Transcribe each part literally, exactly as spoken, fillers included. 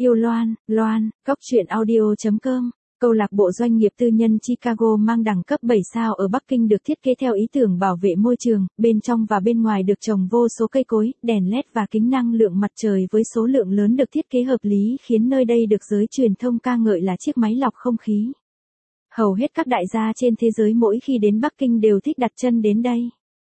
Yêu Loan, Loan, Cóc truyện audio chấm com. Câu lạc bộ doanh nghiệp tư nhân Chicago mang đẳng cấp bảy sao ở Bắc Kinh được thiết kế theo ý tưởng bảo vệ môi trường, bên trong và bên ngoài được trồng vô số cây cối, đèn led và kính năng lượng mặt trời với số lượng lớn được thiết kế hợp lý khiến nơi đây được giới truyền thông ca ngợi là chiếc máy lọc không khí. Hầu hết các đại gia trên thế giới mỗi khi đến Bắc Kinh đều thích đặt chân đến đây.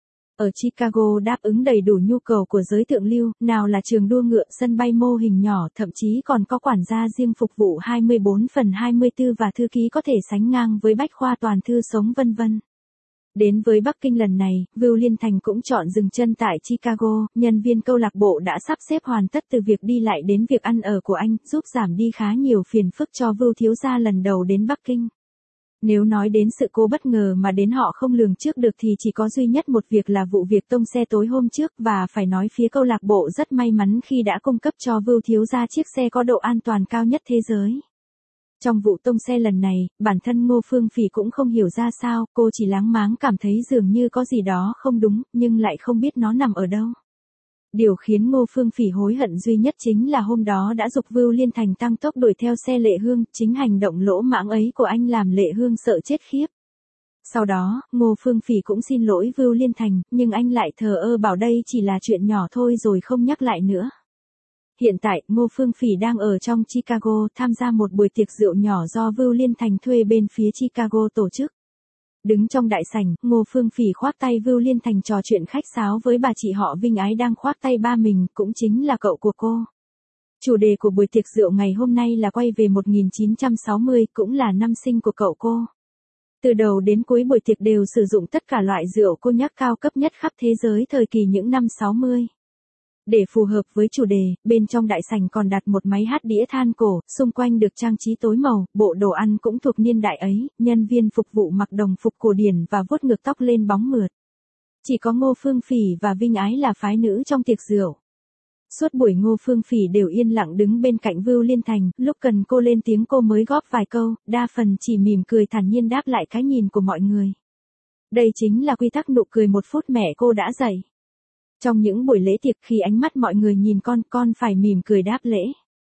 Ở Chicago đáp ứng đầy đủ nhu cầu của giới thượng lưu, nào là trường đua ngựa, sân bay mô hình nhỏ, thậm chí còn có quản gia riêng phục vụ hai mươi bốn phần hai mươi tư và thư ký có thể sánh ngang với bách khoa toàn thư sống vân vân. Đến với Bắc Kinh lần này, Vưu Liên Thành cũng chọn dừng chân tại Chicago, nhân viên câu lạc bộ đã sắp xếp hoàn tất từ việc đi lại đến việc ăn ở của anh, giúp giảm đi khá nhiều phiền phức cho Vưu thiếu gia lần đầu đến Bắc Kinh. Nếu nói đến sự cố bất ngờ mà đến họ không lường trước được thì chỉ có duy nhất một việc là vụ việc tông xe tối hôm trước, và phải nói phía câu lạc bộ rất may mắn khi đã cung cấp cho Vưu thiếu gia chiếc xe có độ an toàn cao nhất thế giới. Trong vụ tông xe lần này, bản thân Ngô Phương Phỉ cũng không hiểu ra sao, cô chỉ láng máng cảm thấy dường như có gì đó không đúng, nhưng lại không biết nó nằm ở đâu. Điều khiến Ngô Phương Phỉ hối hận duy nhất chính là hôm đó đã giục Vưu Liên Thành tăng tốc đuổi theo xe Lệ Hương, chính hành động lỗ mãng ấy của anh làm Lệ Hương sợ chết khiếp. Sau đó, Ngô Phương Phỉ cũng xin lỗi Vưu Liên Thành, nhưng anh lại thờ ơ bảo đây chỉ là chuyện nhỏ thôi rồi không nhắc lại nữa. Hiện tại, Ngô Phương Phỉ đang ở trong Chicago tham gia một buổi tiệc rượu nhỏ do Vưu Liên Thành thuê bên phía Chicago tổ chức. Đứng trong đại sảnh, Ngô Phương Phỉ khoác tay Vưu Liên Thành trò chuyện khách sáo với bà chị họ Vinh Ái đang khoác tay ba mình, cũng chính là cậu của cô. Chủ đề của buổi tiệc rượu ngày hôm nay là quay về một nghìn chín trăm sáu mươi, cũng là năm sinh của cậu cô. Từ đầu đến cuối buổi tiệc đều sử dụng tất cả loại rượu cô nhắc cao cấp nhất khắp thế giới thời kỳ những năm sáu mươi. Để phù hợp với chủ đề, bên trong đại sảnh còn đặt một máy hát đĩa than cổ, xung quanh được trang trí tối màu, bộ đồ ăn cũng thuộc niên đại ấy, nhân viên phục vụ mặc đồng phục cổ điển và vuốt ngược tóc lên bóng mượt. Chỉ có Ngô Phương Phỉ và Vinh Ái là phái nữ trong tiệc rượu. Suốt buổi Ngô Phương Phỉ đều yên lặng đứng bên cạnh Vưu Liên Thành, lúc cần cô lên tiếng cô mới góp vài câu, đa phần chỉ mỉm cười thản nhiên đáp lại cái nhìn của mọi người. Đây chính là quy tắc nụ cười một phút mẹ cô đã dạy. Trong những buổi lễ tiệc khi ánh mắt mọi người nhìn con, con phải mỉm cười đáp lễ.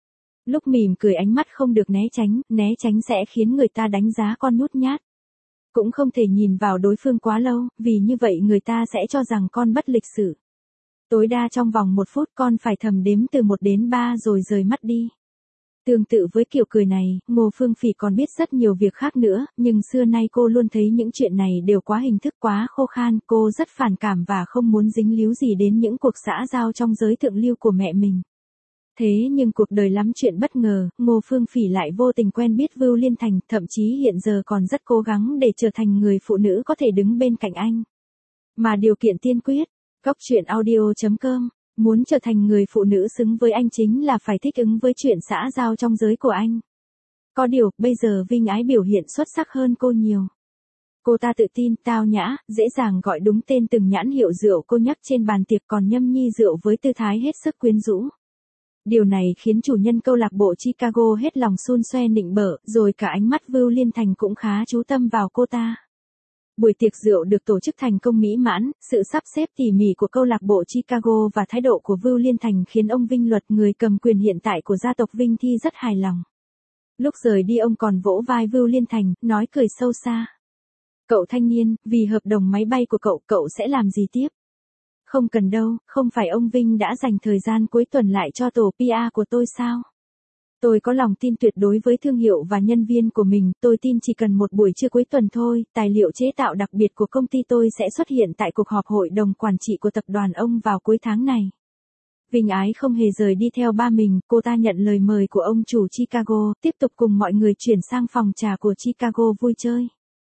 Lúc mỉm cười ánh mắt không được né tránh, né tránh sẽ khiến người ta đánh giá con nhút nhát. Cũng không thể nhìn vào đối phương quá lâu, vì như vậy người ta sẽ cho rằng con bất lịch sự. Tối đa trong vòng một phút con phải thầm đếm từ một đến ba rồi rời mắt đi. Tương tự với kiểu cười này, Ngô Phương Phỉ còn biết rất nhiều việc khác nữa, nhưng xưa nay cô luôn thấy những chuyện này đều quá hình thức quá khô khan, cô rất phản cảm và không muốn dính líu gì đến những cuộc xã giao trong giới thượng lưu của mẹ mình. Thế nhưng cuộc đời lắm chuyện bất ngờ, Ngô Phương Phỉ lại vô tình quen biết Vưu Liên Thành, thậm chí hiện giờ còn rất cố gắng để trở thành người phụ nữ có thể đứng bên cạnh anh. Mà điều kiện tiên quyết, Cóc truyện audio chấm com. Muốn trở thành người phụ nữ xứng với anh chính là phải thích ứng với chuyện xã giao trong giới của anh. Có điều, bây giờ Vinh Ái biểu hiện xuất sắc hơn cô nhiều. Cô ta tự tin, tao nhã, dễ dàng gọi đúng tên từng nhãn hiệu rượu cô nhắc trên bàn tiệc, còn nhâm nhi rượu với tư thái hết sức quyến rũ. Điều này khiến chủ nhân câu lạc bộ Chicago hết lòng xun xoe nịnh bợ, rồi cả ánh mắt Vưu Liên Thành cũng khá chú tâm vào cô ta. Buổi tiệc rượu được tổ chức thành công mỹ mãn, sự sắp xếp tỉ mỉ của câu lạc bộ Chicago và thái độ của Vưu Liên Thành khiến ông Vinh Luật, người cầm quyền hiện tại của gia tộc Vinh Thi rất hài lòng. Lúc rời đi ông còn vỗ vai Vưu Liên Thành, nói cười sâu xa. Cậu thanh niên, vì hợp đồng máy bay của cậu, cậu sẽ làm gì tiếp? Không cần đâu, không phải ông Vinh đã dành thời gian cuối tuần lại cho tổ pê e của tôi sao? Tôi có lòng tin tuyệt đối với thương hiệu và nhân viên của mình, tôi tin chỉ cần một buổi trưa cuối tuần thôi, tài liệu chế tạo đặc biệt của công ty tôi sẽ xuất hiện tại cuộc họp hội đồng quản trị của tập đoàn ông vào cuối tháng này. Vinh Ái không hề rời đi theo ba mình, cô ta nhận lời mời của ông chủ Chicago, tiếp tục cùng mọi người chuyển sang phòng trà của Chicago vui chơi.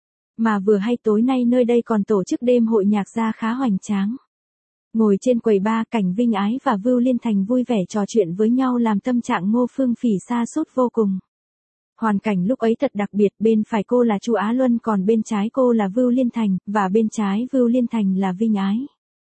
Mà vừa hay tối nay nơi đây còn tổ chức đêm hội nhạc gia khá hoành tráng. Ngồi trên quầy bar, cảnh Vinh Ái và Vưu Liên Thành vui vẻ trò chuyện với nhau làm tâm trạng Ngô Phương Phỉ sa sút vô cùng. Hoàn cảnh lúc ấy thật đặc biệt, bên phải cô là Chu Á Luân, còn bên trái cô là Vưu Liên Thành, và bên trái Vưu Liên Thành là Vinh Ái.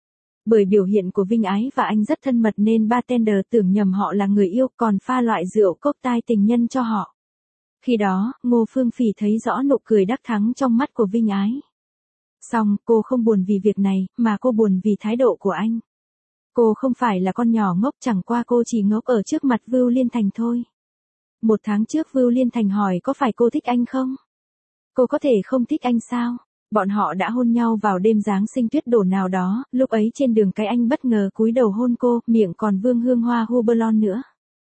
Bởi biểu hiện của Vinh Ái và anh rất thân mật nên bartender tưởng nhầm họ là người yêu, còn pha loại rượu cocktail tình nhân cho họ. Khi đó, Ngô Phương Phỉ thấy rõ nụ cười đắc thắng trong mắt của Vinh Ái. Xong, cô không buồn vì việc này, mà cô buồn vì thái độ của anh. Cô không phải là con nhỏ ngốc, chẳng qua cô chỉ ngốc ở trước mặt Vưu Liên Thành thôi. Một tháng trước Vưu Liên Thành hỏi có phải cô thích anh không? Cô có thể không thích anh sao? Bọn họ đã hôn nhau vào đêm Giáng sinh tuyết đổ nào đó, lúc ấy trên đường cái anh bất ngờ cúi đầu hôn cô, miệng còn vương hương hoa Hubbalon nữa.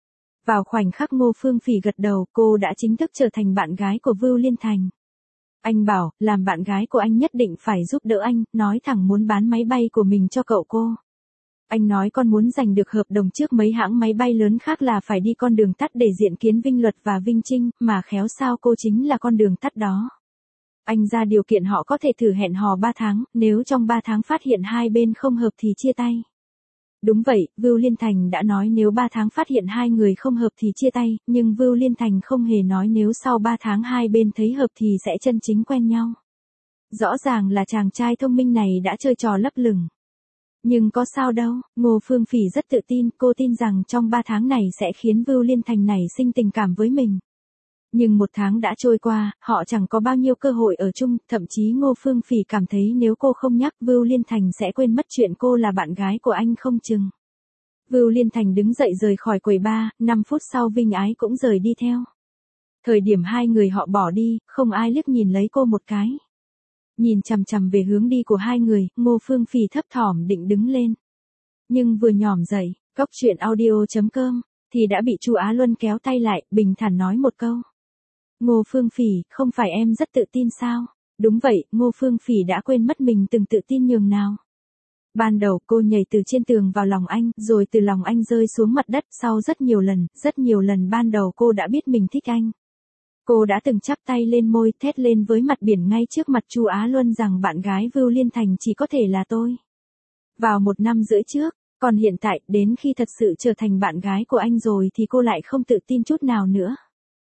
Vào khoảnh khắc Ngô Phương Phỉ gật đầu, cô đã chính thức trở thành bạn gái của Vưu Liên Thành. Anh bảo, làm bạn gái của anh nhất định phải giúp đỡ anh, nói thẳng muốn bán máy bay của mình cho cậu cô. Anh nói con muốn giành được hợp đồng trước mấy hãng máy bay lớn khác là phải đi con đường tắt để diện kiến Vinh Luật và Vinh Trinh, mà khéo sao cô chính là con đường tắt đó. Anh ra điều kiện họ có thể thử hẹn hò ba tháng, nếu trong ba tháng phát hiện hai bên không hợp thì chia tay. Đúng vậy, Vưu Liên Thành đã nói nếu ba tháng phát hiện hai người không hợp thì chia tay, nhưng Vưu Liên Thành không hề nói nếu sau ba tháng hai bên thấy hợp thì sẽ chân chính quen nhau. Rõ ràng là chàng trai thông minh này đã chơi trò lấp lửng. Nhưng có sao đâu, Ngô Phương Phỉ rất tự tin, cô tin rằng trong ba tháng này sẽ khiến Vưu Liên Thành nảy sinh tình cảm với mình. Nhưng một tháng đã trôi qua, họ chẳng có bao nhiêu cơ hội ở chung, thậm chí Ngô Phương Phỉ cảm thấy nếu cô không nhắc Vưu Liên Thành sẽ quên mất chuyện cô là bạn gái của anh không chừng. Vưu Liên Thành đứng dậy rời khỏi quầy bar, năm phút sau Vinh Ái cũng rời đi theo. Thời điểm hai người họ bỏ đi, không ai liếc nhìn lấy cô một cái. Nhìn chằm chằm về hướng đi của hai người, Ngô Phương Phỉ thấp thỏm định đứng lên. Nhưng vừa nhỏm dậy, cóc truyện audio chấm com, thì đã bị Chu Á Luân kéo tay lại, bình thản nói một câu. Ngô Phương Phỉ, không phải em rất tự tin sao? Đúng vậy, Ngô Phương Phỉ đã quên mất mình từng tự tin nhường nào. Ban đầu cô nhảy từ trên tường vào lòng anh, rồi từ lòng anh rơi xuống mặt đất, sau rất nhiều lần, rất nhiều lần ban đầu cô đã biết mình thích anh. Cô đã từng chắp tay lên môi, thét lên với mặt biển ngay trước mặt Chu Á Luân rằng bạn gái Vưu Liên Thành chỉ có thể là tôi. Vào một năm rưỡi trước, còn hiện tại, đến khi thật sự trở thành bạn gái của anh rồi thì cô lại không tự tin chút nào nữa.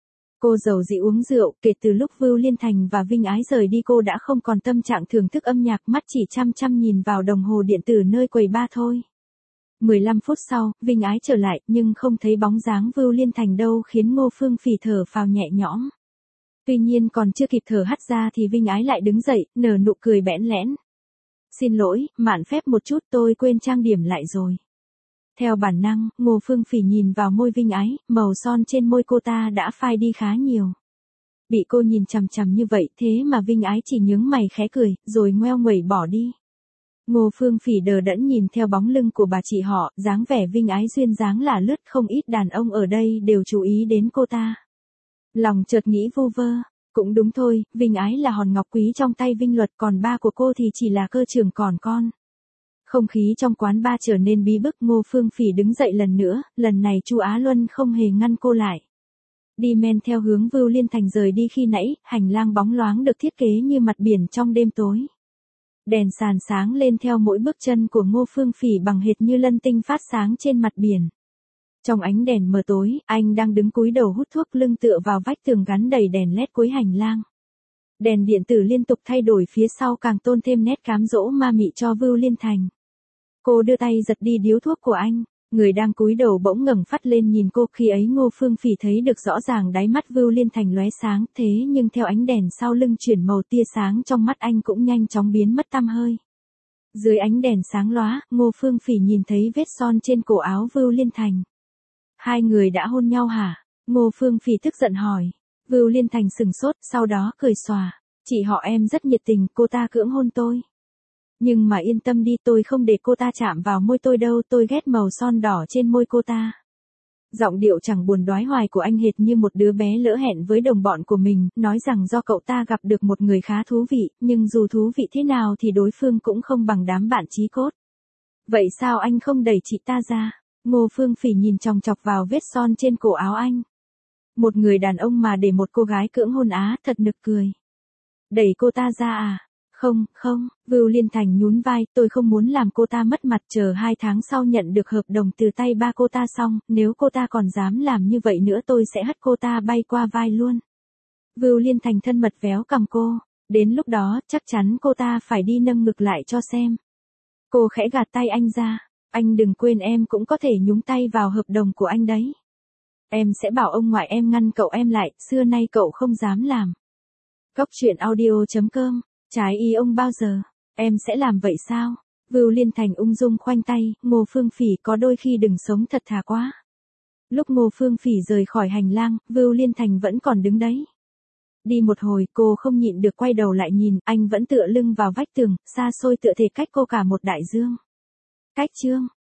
Cô giàu dĩ uống rượu, kể từ lúc Vưu Liên Thành và Vinh Ái rời đi cô đã không còn tâm trạng thưởng thức âm nhạc, mắt chỉ chăm chăm nhìn vào đồng hồ điện tử nơi quầy bar thôi. mười lăm phút sau, Vinh Ái trở lại, nhưng không thấy bóng dáng Vưu Liên Thành đâu khiến Ngô Phương Phỉ thở phào nhẹ nhõm. Tuy nhiên còn chưa kịp thở hắt ra thì Vinh Ái lại đứng dậy, nở nụ cười bẽn lẽn. Xin lỗi, mạn phép một chút, tôi quên trang điểm lại rồi. Theo bản năng, Ngô Phương Phỉ nhìn vào môi Vinh Ái, màu son trên môi cô ta đã phai đi khá nhiều. Bị cô nhìn chằm chằm như vậy thế mà Vinh Ái chỉ nhướng mày khẽ cười, rồi ngoeo nguẩy bỏ đi. Ngô Phương Phỉ đờ đẫn nhìn theo bóng lưng của bà chị họ, dáng vẻ Vinh Ái duyên dáng lả lướt, không ít đàn ông ở đây đều chú ý đến cô ta. Lòng chợt nghĩ vu vơ, cũng đúng thôi, Vinh Ái là hòn ngọc quý trong tay Vinh Luật, còn ba của cô thì chỉ là cơ trưởng còn con. Không khí trong quán bar trở nên bí bức, Ngô Phương Phỉ đứng dậy lần nữa, lần này Chu Á Luân không hề ngăn cô lại. Đi men theo hướng Vưu Liên Thành rời đi khi nãy, hành lang bóng loáng được thiết kế như mặt biển trong đêm tối. Đèn sàn sáng lên theo mỗi bước chân của Ngô Phương Phỉ bằng hệt như lân tinh phát sáng trên mặt biển. Trong ánh đèn mờ tối, anh đang đứng cúi đầu hút thuốc, lưng tựa vào vách tường gắn đầy đèn led cuối hành lang. Đèn điện tử liên tục thay đổi phía sau càng tôn thêm nét cám dỗ ma mị cho Vưu Liên Thành. Cô đưa tay giật đi điếu thuốc của anh, người đang cúi đầu bỗng ngẩng phát lên nhìn cô, khi ấy Ngô Phương Phỉ thấy được rõ ràng đáy mắt Vưu Liên Thành lóe sáng, thế nhưng theo ánh đèn sau lưng chuyển màu, tia sáng trong mắt anh cũng nhanh chóng biến mất tăm hơi. Dưới ánh đèn sáng lóa, Ngô Phương Phỉ nhìn thấy vết son trên cổ áo Vưu Liên Thành. Hai người đã hôn nhau hả? Ngô Phương Phỉ tức giận hỏi. Vưu Liên Thành sừng sốt, sau đó cười xòa. Chị họ em rất nhiệt tình, cô ta cưỡng hôn tôi. Nhưng mà yên tâm đi, tôi không để cô ta chạm vào môi tôi đâu, tôi ghét màu son đỏ trên môi cô ta. Giọng điệu chẳng buồn đoái hoài của anh hệt như một đứa bé lỡ hẹn với đồng bọn của mình, nói rằng do cậu ta gặp được một người khá thú vị, nhưng dù thú vị thế nào thì đối phương cũng không bằng đám bạn chí cốt. Vậy sao anh không đẩy chị ta ra? Ngô Phương Phỉ nhìn chòng chọc vào vết son trên cổ áo anh. Một người đàn ông mà để một cô gái cưỡng hôn á, thật nực cười. Đẩy cô ta ra à? Không, không, Vưu Liên Thành nhún vai, tôi không muốn làm cô ta mất mặt, chờ hai tháng sau nhận được hợp đồng từ tay ba cô ta xong, nếu cô ta còn dám làm như vậy nữa tôi sẽ hất cô ta bay qua vai luôn. Vưu Liên Thành thân mật véo cằm cô, đến lúc đó chắc chắn cô ta phải đi nâng ngực lại cho xem. Cô khẽ gạt tay anh ra, anh đừng quên em cũng có thể nhúng tay vào hợp đồng của anh đấy. Em sẽ bảo ông ngoại em ngăn cậu em lại, xưa nay cậu không dám làm. Cóc truyện audio chấm com. Trái ý ông bao giờ? Em sẽ làm vậy sao? Vưu Liên Thành ung dung khoanh tay, Ngô Phương Phỉ có đôi khi đừng sống thật thà quá. Lúc Ngô Phương Phỉ rời khỏi hành lang, Vưu Liên Thành vẫn còn đứng đấy. Đi một hồi, cô không nhịn được quay đầu lại nhìn, anh vẫn tựa lưng vào vách tường, xa xôi tựa thể cách cô cả một đại dương. Cách chương